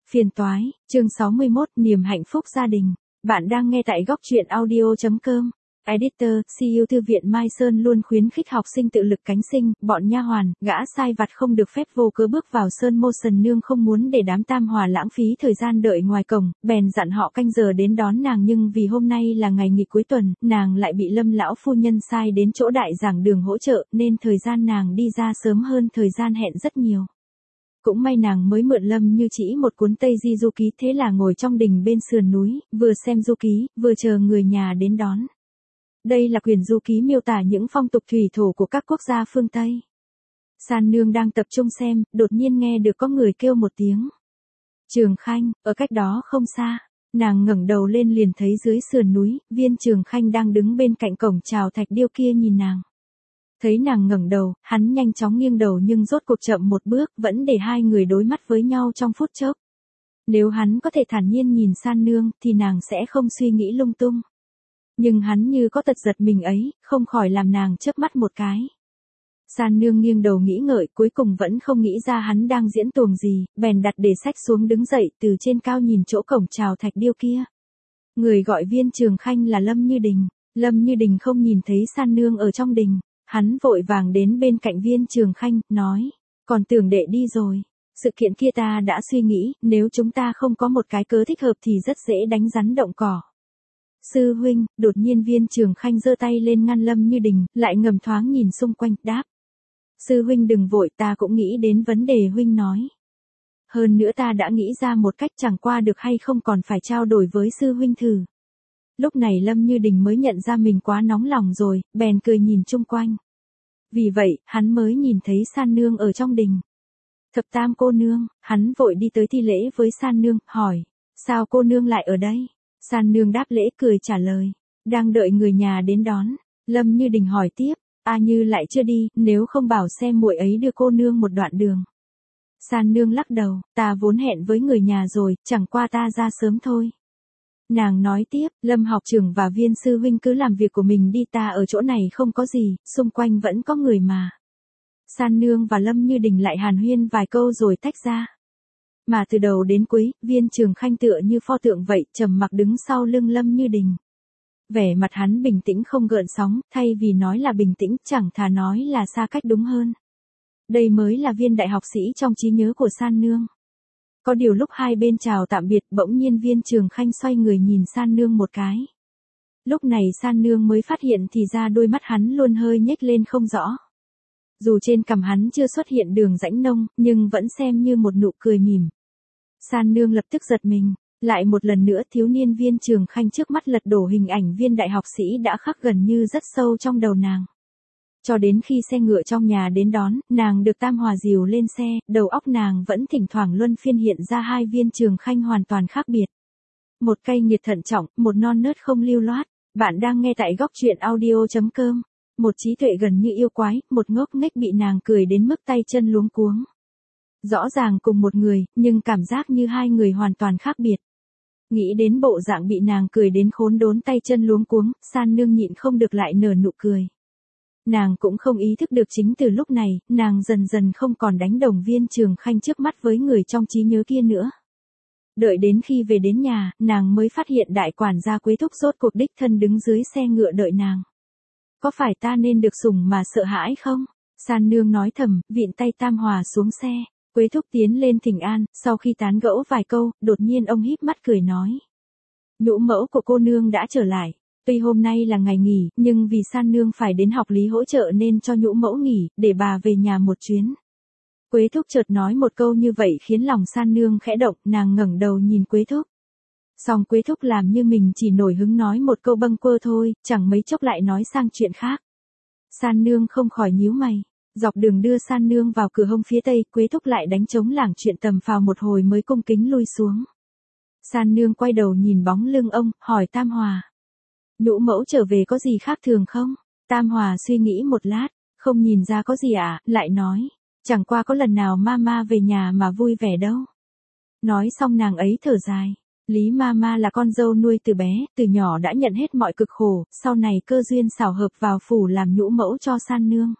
Phiền toái, chương 61, niềm hạnh phúc gia đình. Bạn đang nghe tại góc truyện audio.com. Editor, CEO Thư viện Mai Sơn luôn khuyến khích học sinh tự lực cánh sinh, bọn nha hoàn, gã sai vặt không được phép vô cớ bước vào Sơn Motion Nương không muốn để đám tam hòa lãng phí thời gian đợi ngoài cổng, bèn dặn họ canh giờ đến đón nàng nhưng vì hôm nay là ngày nghỉ cuối tuần, nàng lại bị Lâm lão phu nhân sai đến chỗ đại giảng đường hỗ trợ nên thời gian nàng đi ra sớm hơn thời gian hẹn rất nhiều. Cũng may nàng mới mượn Lâm Như Chỉ một cuốn Tây Di Du Ký thế là ngồi trong đình bên sườn núi, vừa xem du ký, vừa chờ người nhà đến đón. Đây là quyển du ký miêu tả những phong tục thủy thổ của các quốc gia phương Tây. San nương đang tập trung xem, đột nhiên nghe được có người kêu một tiếng. Trường Khanh, ở cách đó không xa. Nàng ngẩng đầu lên liền thấy dưới sườn núi, Viên Trường Khanh đang đứng bên cạnh cổng chào thạch điêu kia nhìn nàng. Thấy nàng ngẩng đầu, hắn nhanh chóng nghiêng đầu nhưng rốt cuộc chậm một bước, vẫn để hai người đối mắt với nhau trong phút chốc. Nếu hắn có thể thản nhiên nhìn San nương, thì nàng sẽ không suy nghĩ lung tung. Nhưng hắn như có tật giật mình ấy, không khỏi làm nàng chớp mắt một cái. San nương nghiêng đầu nghĩ ngợi, cuối cùng vẫn không nghĩ ra hắn đang diễn tuồng gì, bèn đặt để sách xuống đứng dậy từ trên cao nhìn chỗ cổng chào thạch điêu kia. Người gọi Viên Trường Khanh là Lâm Như Đình. Lâm Như Đình không nhìn thấy San nương ở trong đình. Hắn vội vàng đến bên cạnh Viên Trường Khanh, nói, còn tưởng đệ đi rồi. Sự kiện kia ta đã suy nghĩ, nếu chúng ta không có một cái cớ thích hợp thì rất dễ đánh rắn động cỏ. Sư huynh, đột nhiên Viên Trường Khanh giơ tay lên ngăn Lâm Như Đình, lại ngầm thoáng nhìn xung quanh, đáp. Sư huynh đừng vội, ta cũng nghĩ đến vấn đề huynh nói. Hơn nữa ta đã nghĩ ra một cách chẳng qua được hay không còn phải trao đổi với sư huynh thử. Lúc này Lâm Như Đình mới nhận ra mình quá nóng lòng rồi, bèn cười nhìn chung quanh. Vì vậy, hắn mới nhìn thấy San nương ở trong đình. Thập tam cô nương, hắn vội đi tới thi lễ với San nương, hỏi, sao cô nương lại ở đây? San nương đáp lễ cười trả lời, đang đợi người nhà đến đón. Lâm Như Đình hỏi tiếp, A Như lại chưa đi, nếu không bảo xem muội ấy đưa cô nương một đoạn đường. San nương lắc đầu, ta vốn hẹn với người nhà rồi, chẳng qua ta ra sớm thôi. Nàng nói tiếp, Lâm học trưởng và Viên sư huynh cứ làm việc của mình đi, ta ở chỗ này không có gì, xung quanh vẫn có người mà. San nương và Lâm Như Đình lại hàn huyên vài câu rồi tách ra. Mà từ đầu đến cuối, Viên Trường Khanh tựa như pho tượng vậy, trầm mặc đứng sau lưng Lâm Như Đình. Vẻ mặt hắn bình tĩnh không gợn sóng, thay vì nói là bình tĩnh, chẳng thà nói là xa cách đúng hơn. Đây mới là viên đại học sĩ trong trí nhớ của San nương. Có điều lúc hai bên chào tạm biệt, bỗng nhiên Viên Trường Khanh xoay người nhìn San nương một cái. Lúc này San nương mới phát hiện thì ra đôi mắt hắn luôn hơi nhếch lên không rõ. Dù trên cằm hắn chưa xuất hiện đường rãnh nông, nhưng vẫn xem như một nụ cười mỉm. San nương lập tức giật mình, lại một lần nữa thiếu niên Viên Trường Khanh trước mắt lật đổ hình ảnh viên đại học sĩ đã khắc gần như rất sâu trong đầu nàng. Cho đến khi xe ngựa trong nhà đến đón, nàng được tam hòa dìu lên xe, đầu óc nàng vẫn thỉnh thoảng luân phiên hiện ra hai Viên Trường Khanh hoàn toàn khác biệt. Một cay nghiệt thận trọng, một non nớt không lưu loát. Bạn đang nghe tại góc truyện audio.com. Một trí tuệ gần như yêu quái, một ngốc nghếch bị nàng cười đến mức tay chân luống cuống. Rõ ràng cùng một người, nhưng cảm giác như hai người hoàn toàn khác biệt. Nghĩ đến bộ dạng bị nàng cười đến khốn đốn tay chân luống cuống, San nương nhịn không được lại nở nụ cười. Nàng cũng không ý thức được chính từ lúc này, nàng dần dần không còn đánh đồng Viên Trường Khanh trước mắt với người trong trí nhớ kia nữa. Đợi đến khi về đến nhà, nàng mới phát hiện đại quản gia Quế Thúc rốt cuộc đích thân đứng dưới xe ngựa đợi nàng. Có phải ta nên được sủng mà sợ hãi không? San nương nói thầm, vịn tay tam hòa xuống xe. Quế Thúc tiến lên thỉnh an, sau khi tán gẫu vài câu, đột nhiên ông híp mắt cười nói. Nhũ mẫu của cô nương đã trở lại. Tuy hôm nay là ngày nghỉ, nhưng vì San nương phải đến học lý hỗ trợ nên cho nhũ mẫu nghỉ, để bà về nhà một chuyến. Quế Thúc chợt nói một câu như vậy khiến lòng San nương khẽ động, nàng ngẩng đầu nhìn Quế Thúc. Song Quế Thúc làm như mình chỉ nổi hứng nói một câu bâng quơ thôi, chẳng mấy chốc lại nói sang chuyện khác. San nương không khỏi nhíu mày. Dọc đường đưa San nương vào cửa hông phía tây, Quế Thúc lại đánh trống lảng chuyện tầm phào một hồi mới cung kính lui xuống. San nương quay đầu nhìn bóng lưng ông, hỏi Tam Hòa. Nhũ mẫu trở về có gì khác thường không? Tam Hòa suy nghĩ một lát, không nhìn ra có gì ạ, lại nói. Chẳng qua có lần nào mama về nhà mà vui vẻ đâu. Nói xong nàng ấy thở dài. Lý mama là con dâu nuôi từ bé, từ nhỏ đã nhận hết mọi cực khổ, sau này cơ duyên xảo hợp vào phủ làm nhũ mẫu cho San nương.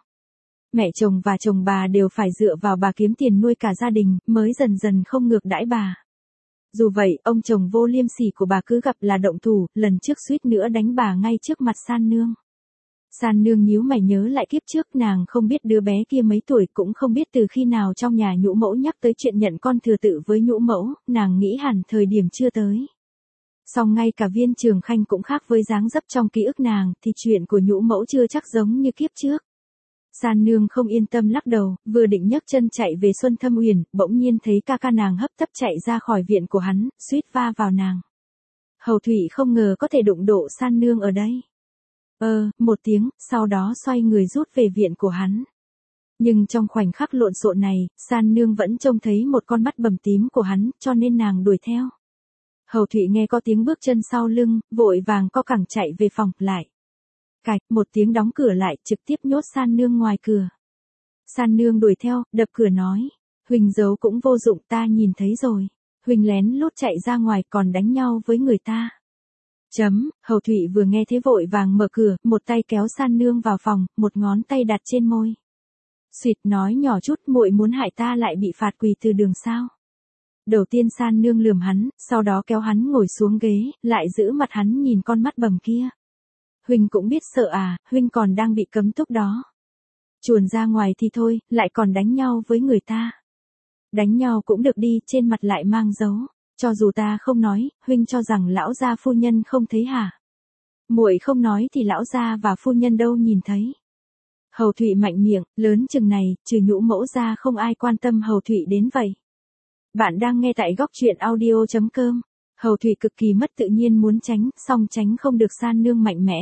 Mẹ chồng và chồng bà đều phải dựa vào bà kiếm tiền nuôi cả gia đình, mới dần dần không ngược đãi bà. Dù vậy, ông chồng vô liêm sỉ của bà cứ gặp là động thủ, lần trước suýt nữa đánh bà ngay trước mặt San Nương. San Nương nhíu mày nhớ lại kiếp trước, nàng không biết đứa bé kia mấy tuổi, cũng không biết từ khi nào trong nhà nhũ mẫu nhắc tới chuyện nhận con thừa tự với nhũ mẫu, nàng nghĩ hẳn thời điểm chưa tới. Song ngay cả Viên Trường Khanh cũng khác với dáng dấp trong ký ức nàng, thì chuyện của nhũ mẫu chưa chắc giống như kiếp trước. San Nương không yên tâm lắc đầu, vừa định nhấc chân chạy về Xuân Thâm Uyển, bỗng nhiên thấy ca ca nàng hấp tấp chạy ra khỏi viện của hắn, suýt va vào nàng. Hầu Thụy không ngờ có thể đụng độ San Nương ở đây. Một tiếng, sau đó xoay người rút về viện của hắn. Nhưng trong khoảnh khắc lộn xộn này, San Nương vẫn trông thấy một con mắt bầm tím của hắn, cho nên nàng đuổi theo. Hầu Thụy nghe có tiếng bước chân sau lưng, vội vàng co cẳng chạy về phòng, lại. Cạch, một tiếng đóng cửa lại, trực tiếp nhốt San Nương ngoài cửa. San Nương đuổi theo, đập cửa nói. Huỳnh giấu cũng vô dụng, ta nhìn thấy rồi. Huỳnh lén lút chạy ra ngoài còn đánh nhau với người ta. Hầu Thụy vừa nghe thế vội vàng mở cửa, một tay kéo San Nương vào phòng, một ngón tay đặt trên môi. Xuyệt nói nhỏ chút, muội muốn hại ta lại bị phạt quỳ từ đường sao. Đầu tiên San Nương lườm hắn, sau đó kéo hắn ngồi xuống ghế, lại giữ mặt hắn nhìn con mắt bầm kia. Huỳnh cũng biết sợ à, Huỳnh còn đang bị cấm túc đó. Chuồn ra ngoài thì thôi, lại còn đánh nhau với người ta. Đánh nhau cũng được đi, trên mặt lại mang dấu. Cho dù ta không nói, Huỳnh cho rằng lão gia phu nhân không thấy hả? Muội không nói thì lão gia và phu nhân đâu nhìn thấy. Hầu Thụy mạnh miệng, lớn chừng này, trừ nhũ mẫu ra không ai quan tâm Hầu Thụy đến vậy. Bạn đang nghe tại góc truyện audio.com. Hầu Thụy cực kỳ mất tự nhiên muốn tránh, song tránh không được San Nương mạnh mẽ.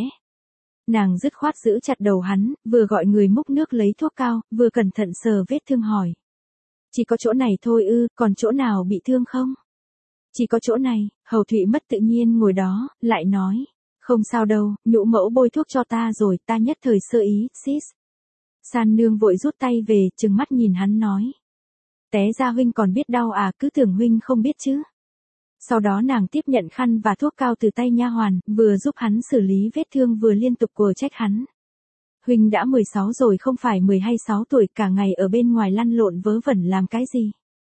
Nàng dứt khoát giữ chặt đầu hắn, vừa gọi người múc nước lấy thuốc cao, vừa cẩn thận sờ vết thương hỏi. Chỉ có chỗ này thôi ư, còn chỗ nào bị thương không? Chỉ có chỗ này. Hầu Thụy mất tự nhiên ngồi đó, lại nói. Không sao đâu, nhũ mẫu bôi thuốc cho ta rồi, ta nhất thời sơ ý, sis. San Nương vội rút tay về, trừng mắt nhìn hắn nói. Té ra Huynh còn biết đau à, cứ tưởng Huynh không biết chứ. Sau đó nàng tiếp nhận khăn và thuốc cao từ tay nha hoàn, vừa giúp hắn xử lý vết thương vừa liên tục quở trách hắn. Huynh đã 16 rồi không phải 10 hay 6 tuổi, cả ngày ở bên ngoài lăn lộn vớ vẩn làm cái gì.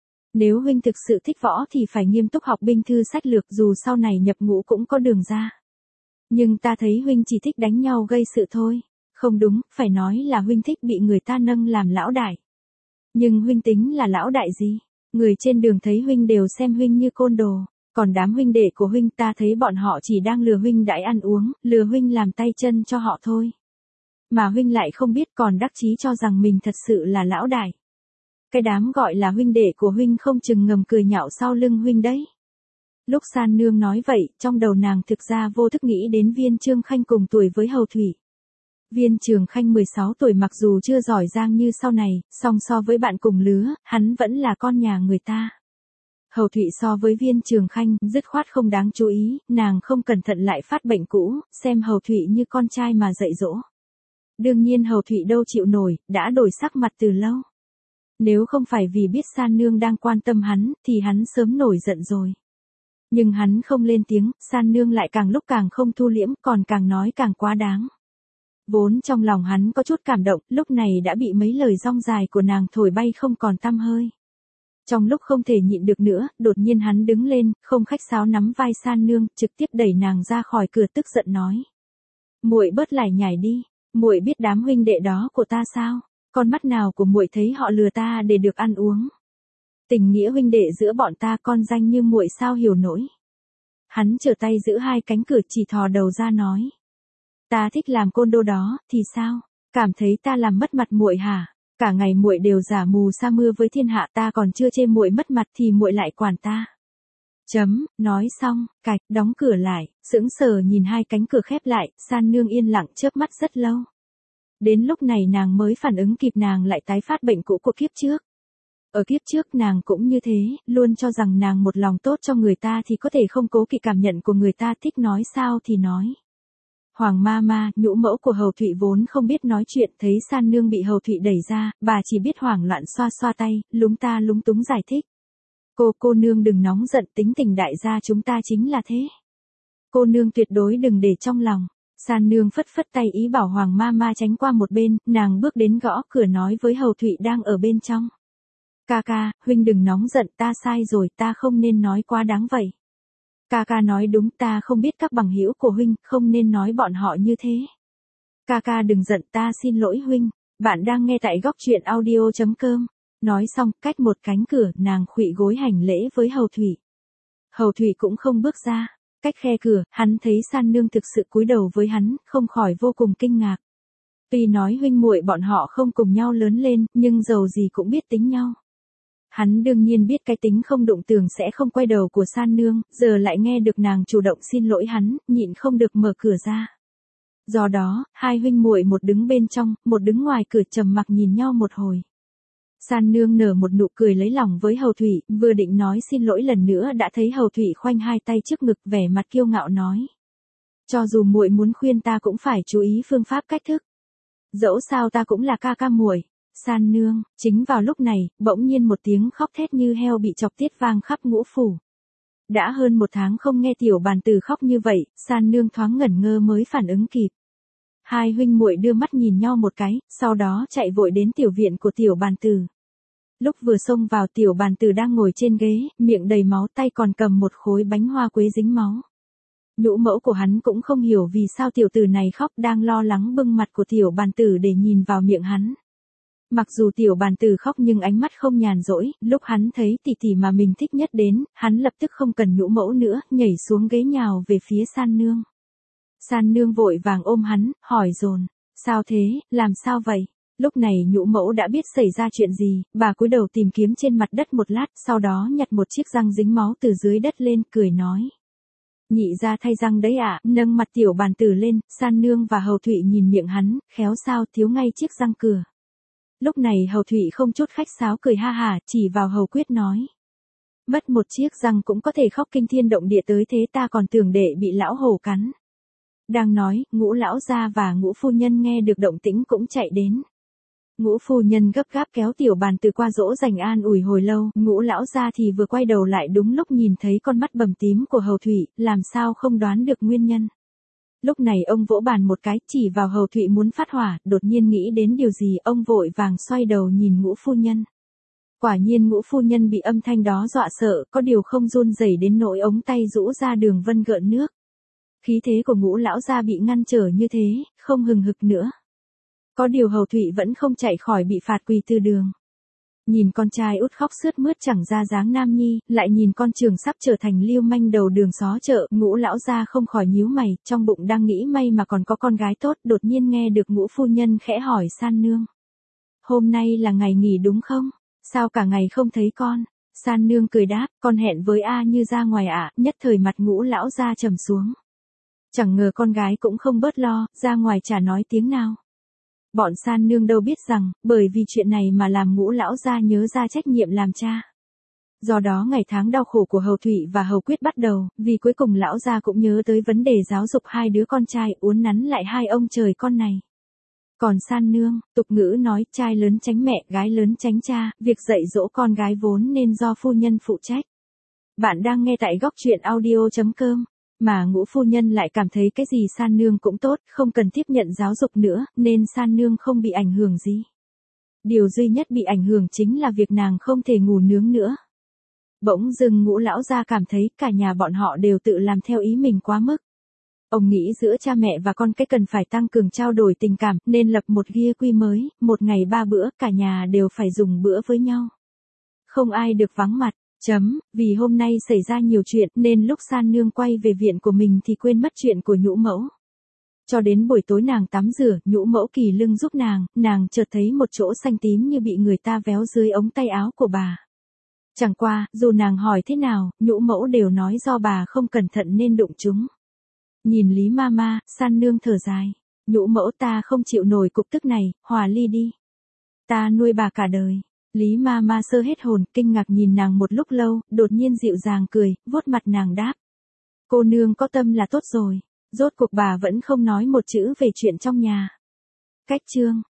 Nếu Huynh thực sự thích võ thì phải nghiêm túc học binh thư sách lược, dù sau này nhập ngũ cũng có đường ra. Nhưng ta thấy Huynh chỉ thích đánh nhau gây sự thôi. Không đúng, phải nói là Huynh thích bị người ta nâng làm lão đại. Nhưng Huynh tính là lão đại gì? Người trên đường thấy Huynh đều xem Huynh như côn đồ. Còn đám huynh đệ của Huynh ta thấy bọn họ chỉ đang lừa Huynh đãi ăn uống, lừa Huynh làm tay chân cho họ thôi. Mà Huynh lại không biết, còn đắc chí cho rằng mình thật sự là lão đại. Cái đám gọi là huynh đệ của Huynh không chừng ngầm cười nhạo sau lưng Huynh đấy. Lúc San Nương nói vậy, trong đầu nàng thực ra vô thức nghĩ đến Viên Trường Khanh cùng tuổi với Hầu Thụy. Viên Trường Khanh 16 tuổi mặc dù chưa giỏi giang như sau này, song so với bạn cùng lứa, hắn vẫn là con nhà người ta. Hầu Thụy so với Viên Trường Khanh, dứt khoát không đáng chú ý, nàng không cẩn thận lại phát bệnh cũ, xem Hầu Thụy như con trai mà dạy dỗ. Đương nhiên Hầu Thụy đâu chịu nổi, đã đổi sắc mặt từ lâu. Nếu không phải vì biết San Nương đang quan tâm hắn, thì hắn sớm nổi giận rồi. Nhưng hắn không lên tiếng, San Nương lại càng lúc càng không thu liễm, còn càng nói càng quá đáng. Vốn trong lòng hắn có chút cảm động, lúc này đã bị mấy lời rong dài của nàng thổi bay không còn tăm hơi. Trong lúc không thể nhịn được nữa, đột nhiên hắn đứng lên, không khách sáo nắm vai San Nương, trực tiếp đẩy nàng ra khỏi cửa tức giận nói. Muội bớt lải nhải đi, muội biết đám huynh đệ đó của ta sao? Con mắt nào của muội thấy họ lừa ta để được ăn uống? Tình nghĩa huynh đệ giữa bọn ta con danh như muội sao hiểu nổi? Hắn trở tay giữ hai cánh cửa chỉ thò đầu ra nói. Ta thích làm côn đô đó, thì sao? Cảm thấy ta làm mất mặt muội hả? Cả ngày muội đều giả mù sa mưa với thiên hạ, ta còn chưa chê muội mất mặt thì muội lại quản ta. Nói xong, cạch, đóng cửa lại, sững sờ nhìn hai cánh cửa khép lại, San Nương yên lặng chớp mắt rất lâu. Đến lúc này nàng mới phản ứng kịp, nàng lại tái phát bệnh cũ của kiếp trước. Ở kiếp trước nàng cũng như thế, luôn cho rằng nàng một lòng tốt cho người ta thì có thể không cố kỵ cảm nhận của người ta, thích nói sao thì nói. Hoàng ma, nhũ mẫu của Hầu Thụy vốn không biết nói chuyện, thấy San Nương bị Hầu Thụy đẩy ra, bà chỉ biết hoảng loạn xoa xoa tay, lúng túng giải thích. Cô nương đừng nóng giận, tính tình đại gia chúng ta chính là thế. Cô nương tuyệt đối đừng để trong lòng. San Nương phất phất tay ý bảo Hoàng ma tránh qua một bên, nàng bước đến gõ cửa nói với Hầu Thụy đang ở bên trong. Ca ca, huynh đừng nóng giận, ta sai rồi, ta không nên nói quá đáng vậy. Ca ca nói đúng, ta không biết các bằng hữu của huynh, không nên nói bọn họ như thế. Ca ca đừng giận, ta xin lỗi huynh. Bạn đang nghe tại góc truyện audio.com. Nói xong, cách một cánh cửa, nàng khuỵu gối hành lễ với Hầu Thủy. Hầu Thủy cũng không bước ra. Cách khe cửa, hắn thấy San Nương thực sự cúi đầu với hắn, không khỏi vô cùng kinh ngạc. Tuy nói huynh muội bọn họ không cùng nhau lớn lên, nhưng dầu gì cũng biết tính nhau. Hắn đương nhiên biết cái tính không đụng tường sẽ không quay đầu của San Nương, giờ lại nghe được nàng chủ động xin lỗi hắn, nhịn không được mở cửa ra. Do đó, hai huynh muội một đứng bên trong, một đứng ngoài cửa trầm mặc nhìn nhau một hồi. San Nương nở một nụ cười lấy lòng với Hầu Thủy, vừa định nói xin lỗi lần nữa đã thấy Hầu Thủy khoanh hai tay trước ngực vẻ mặt kiêu ngạo nói. Cho dù muội muốn khuyên ta cũng phải chú ý phương pháp cách thức. Dẫu sao ta cũng là ca ca muội. San Nương, chính vào lúc này, bỗng nhiên một tiếng khóc thét như heo bị chọc tiết vang khắp ngũ phủ. Đã hơn một tháng không nghe tiểu bàn tử khóc như vậy, San Nương thoáng ngẩn ngơ mới phản ứng kịp. Hai huynh muội đưa mắt nhìn nhau một cái, sau đó chạy vội đến tiểu viện của tiểu bàn tử. Lúc vừa xông vào tiểu bàn tử đang ngồi trên ghế, miệng đầy máu tay còn cầm một khối bánh hoa quế dính máu. Nhũ mẫu của hắn cũng không hiểu vì sao tiểu tử này khóc, đang lo lắng bưng mặt của tiểu bàn tử để nhìn vào miệng hắn. Mặc dù tiểu bàn tử khóc nhưng ánh mắt không nhàn rỗi, lúc hắn thấy tỷ tỷ mà mình thích nhất đến, hắn lập tức không cần nhũ mẫu nữa, nhảy xuống ghế nhào về phía San Nương. San Nương vội vàng ôm hắn, hỏi dồn, sao thế, làm sao vậy? Lúc này nhũ mẫu đã biết xảy ra chuyện gì, bà cúi đầu tìm kiếm trên mặt đất một lát, sau đó nhặt một chiếc răng dính máu từ dưới đất lên, cười nói. Nhị ra thay răng đấy ạ, nâng mặt tiểu bàn tử lên, San Nương và Hầu Thụy nhìn miệng hắn, khéo sao thiếu ngay chiếc răng cửa. Lúc này Hầu Thụy không chút khách sáo cười ha hả, chỉ vào Hầu Quyết nói. Mất một chiếc răng cũng có thể khóc kinh thiên động địa tới thế, ta còn tưởng để bị lão hổ cắn. Đang nói, Ngũ lão gia và Ngũ phu nhân nghe được động tĩnh cũng chạy đến. Ngũ phu nhân gấp gáp kéo tiểu bàn tử qua dỗ dành an ủi hồi lâu, Ngũ lão gia thì vừa quay đầu lại đúng lúc nhìn thấy con mắt bầm tím của Hầu Thụy, làm sao không đoán được nguyên nhân. Lúc này ông vỗ bàn một cái, chỉ vào Hầu Thụy muốn phát hỏa, đột nhiên nghĩ đến điều gì, ông vội vàng xoay đầu nhìn Ngũ phu nhân. Quả nhiên Ngũ phu nhân bị âm thanh đó dọa sợ, có điều không run rẩy đến nỗi ống tay rũ ra đường vân gợn nước. Khí thế của Ngũ lão gia bị ngăn trở như thế, không hừng hực nữa. Có điều Hầu Thụy vẫn không chạy khỏi bị phạt quỳ từ đường. Nhìn con trai út khóc sướt mướt chẳng ra dáng nam nhi, lại nhìn con Trường sắp trở thành lưu manh đầu đường xó chợ, Ngũ lão gia không khỏi nhíu mày, trong bụng đang nghĩ may mà còn có con gái tốt, đột nhiên nghe được Ngũ phu nhân khẽ hỏi San Nương. Hôm nay là ngày nghỉ đúng không? Sao cả ngày không thấy con? San Nương cười đáp, con hẹn với A Như ra ngoài ạ, nhất thời mặt Ngũ lão gia trầm xuống. Chẳng ngờ con gái cũng không bớt lo, ra ngoài chả nói tiếng nào. Bọn San Nương đâu biết rằng, bởi vì chuyện này mà làm Ngũ lão gia nhớ ra trách nhiệm làm cha. Do đó ngày tháng đau khổ của Hầu Thụy và Hầu Quyết bắt đầu, vì cuối cùng lão gia cũng nhớ tới vấn đề giáo dục hai đứa con trai, uốn nắn lại hai ông trời con này. Còn San Nương, tục ngữ nói, trai lớn tránh mẹ, gái lớn tránh cha, việc dạy dỗ con gái vốn nên do phu nhân phụ trách. Bạn đang nghe tại góc truyện audio.com. Mà Ngũ phu nhân lại cảm thấy cái gì San Nương cũng tốt, không cần tiếp nhận giáo dục nữa, nên San Nương không bị ảnh hưởng gì. Điều duy nhất bị ảnh hưởng chính là việc nàng không thể ngủ nướng nữa. Bỗng dưng Ngũ lão gia cảm thấy cả nhà bọn họ đều tự làm theo ý mình quá mức. Ông nghĩ giữa cha mẹ và con cái cần phải tăng cường trao đổi tình cảm, nên lập một ghi quy mới, một ngày 3 bữa, cả nhà đều phải dùng bữa với nhau. Không ai được vắng mặt. Vì hôm nay xảy ra nhiều chuyện nên lúc San Nương quay về viện của mình thì quên mất chuyện của nhũ mẫu. Cho đến buổi tối nàng tắm rửa, nhũ mẫu kỳ lưng giúp nàng chợt thấy một chỗ xanh tím như bị người ta véo dưới ống tay áo của bà. Chẳng qua, dù nàng hỏi thế nào, nhũ mẫu đều nói do bà không cẩn thận nên đụng chúng. Nhìn Lý Mama, San Nương thở dài. Nhũ mẫu ta không chịu nổi cục tức này, hòa ly đi. Ta nuôi bà cả đời. Lý Mama sơ hết hồn, kinh ngạc nhìn nàng một lúc lâu, đột nhiên dịu dàng cười, vuốt mặt nàng đáp. Cô nương có tâm là tốt rồi. Rốt cuộc bà vẫn không nói một chữ về chuyện trong nhà. Cách chương.